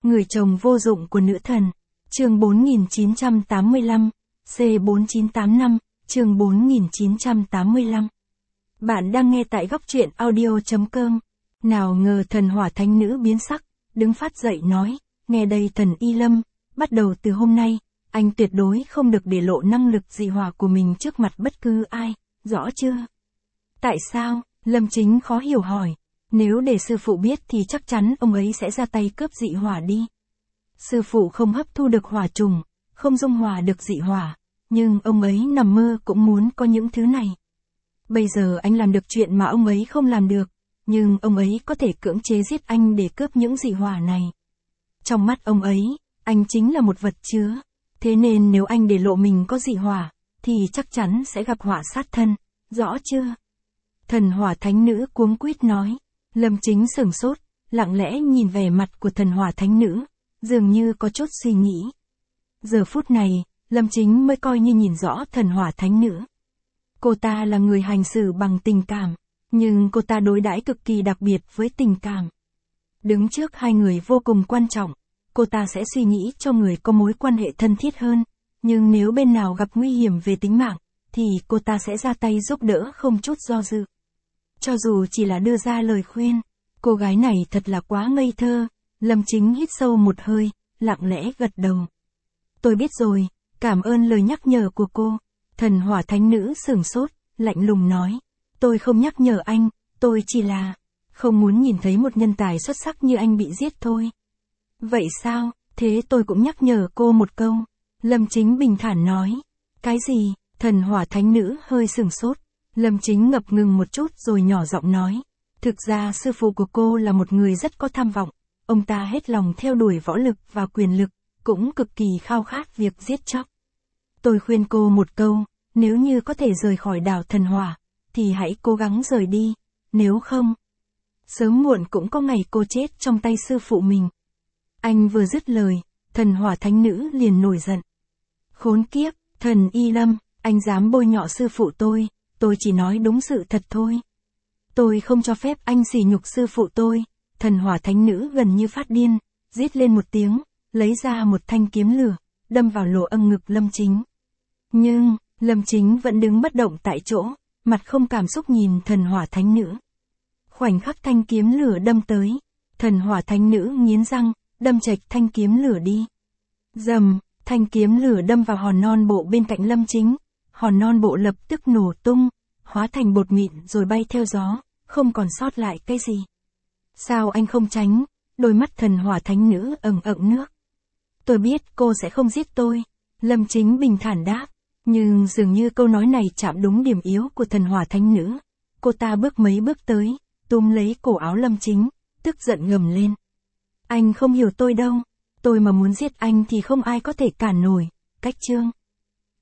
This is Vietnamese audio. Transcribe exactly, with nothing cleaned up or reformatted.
Người chồng vô dụng của nữ thần. Chương bốn nghìn chín trăm tám mươi lăm, C bốn chín tám năm, chương bốn nghìn chín trăm tám mươi lăm. Bạn đang nghe tại góc truyện audio chấm com. Nào ngờ thần hỏa thánh nữ biến sắc, đứng phát dậy nói, nghe đây thần Y Lâm, bắt đầu từ hôm nay, anh tuyệt đối không được để lộ năng lực dị hỏa của mình trước mặt bất cứ ai, rõ chưa? Tại sao? Lâm Chính khó hiểu hỏi. Nếu để sư phụ biết thì chắc chắn ông ấy sẽ ra tay cướp dị hỏa đi. Sư phụ không hấp thu được hỏa trùng, không dung hòa được dị hỏa, nhưng ông ấy nằm mơ cũng muốn có những thứ này. Bây giờ anh làm được chuyện mà ông ấy không làm được, nhưng ông ấy có thể cưỡng chế giết anh để cướp những dị hỏa này. Trong mắt ông ấy, anh chính là một vật chứa, thế nên nếu anh để lộ mình có dị hỏa, thì chắc chắn sẽ gặp họa sát thân, rõ chưa? Thần hỏa thánh nữ cuống quýt nói. Lâm Chính sửng sốt, lặng lẽ nhìn vẻ mặt của thần hỏa thánh nữ, dường như có chút suy nghĩ. Giờ phút này, Lâm Chính mới coi như nhìn rõ thần hỏa thánh nữ. Cô ta là người hành xử bằng tình cảm, nhưng cô ta đối đãi cực kỳ đặc biệt với tình cảm. Đứng trước hai người vô cùng quan trọng, cô ta sẽ suy nghĩ cho người có mối quan hệ thân thiết hơn, nhưng nếu bên nào gặp nguy hiểm về tính mạng, thì cô ta sẽ ra tay giúp đỡ không chút do dự. Cho dù chỉ là đưa ra lời khuyên, cô gái này thật là quá ngây thơ. Lâm Chính hít sâu một hơi, lặng lẽ gật đầu. Tôi biết rồi, cảm ơn lời nhắc nhở của cô. Thần hỏa thánh nữ sửng sốt, lạnh lùng nói. Tôi không nhắc nhở anh, tôi chỉ là không muốn nhìn thấy một nhân tài xuất sắc như anh bị giết thôi. Vậy sao, thế tôi cũng nhắc nhở cô một câu. Lâm Chính bình thản nói. Cái gì? Thần hỏa thánh nữ hơi sửng sốt. Lâm Chính ngập ngừng một chút rồi nhỏ giọng nói. Thực ra sư phụ của cô là một người rất có tham vọng. Ông ta hết lòng theo đuổi võ lực và quyền lực, cũng cực kỳ khao khát việc giết chóc. Tôi khuyên cô một câu, nếu như có thể rời khỏi đảo thần hỏa, thì hãy cố gắng rời đi, nếu không, sớm muộn cũng có ngày cô chết trong tay sư phụ mình. Anh vừa dứt lời, thần hỏa thánh nữ liền nổi giận. Khốn kiếp, thần Y Lâm, anh dám bôi nhọ sư phụ tôi, tôi chỉ nói đúng sự thật thôi. Tôi không cho phép anh sỉ nhục sư phụ tôi. Thần hỏa thánh nữ gần như phát điên, rít lên một tiếng, lấy ra một thanh kiếm lửa, đâm vào lỗ âng ngực Lâm Chính. Nhưng, Lâm Chính vẫn đứng bất động tại chỗ, mặt không cảm xúc nhìn thần hỏa thánh nữ. Khoảnh khắc thanh kiếm lửa đâm tới, thần hỏa thánh nữ nghiến răng, đâm chệch thanh kiếm lửa đi. Rầm, thanh kiếm lửa đâm vào hòn non bộ bên cạnh Lâm Chính, hòn non bộ lập tức nổ tung, hóa thành bột mịn rồi bay theo gió, không còn sót lại cái gì. Sao anh không tránh? Đôi mắt thần hỏa thánh nữ ẩn ẩn nước. Tôi biết cô sẽ không giết tôi. Lâm Chính bình thản đáp. Nhưng dường như câu nói này chạm đúng điểm yếu của thần hỏa thánh nữ. Cô ta bước mấy bước tới, túm lấy cổ áo Lâm Chính, tức giận gầm lên. Anh không hiểu tôi đâu. Tôi mà muốn giết anh thì không ai có thể cản nổi. Cách chương.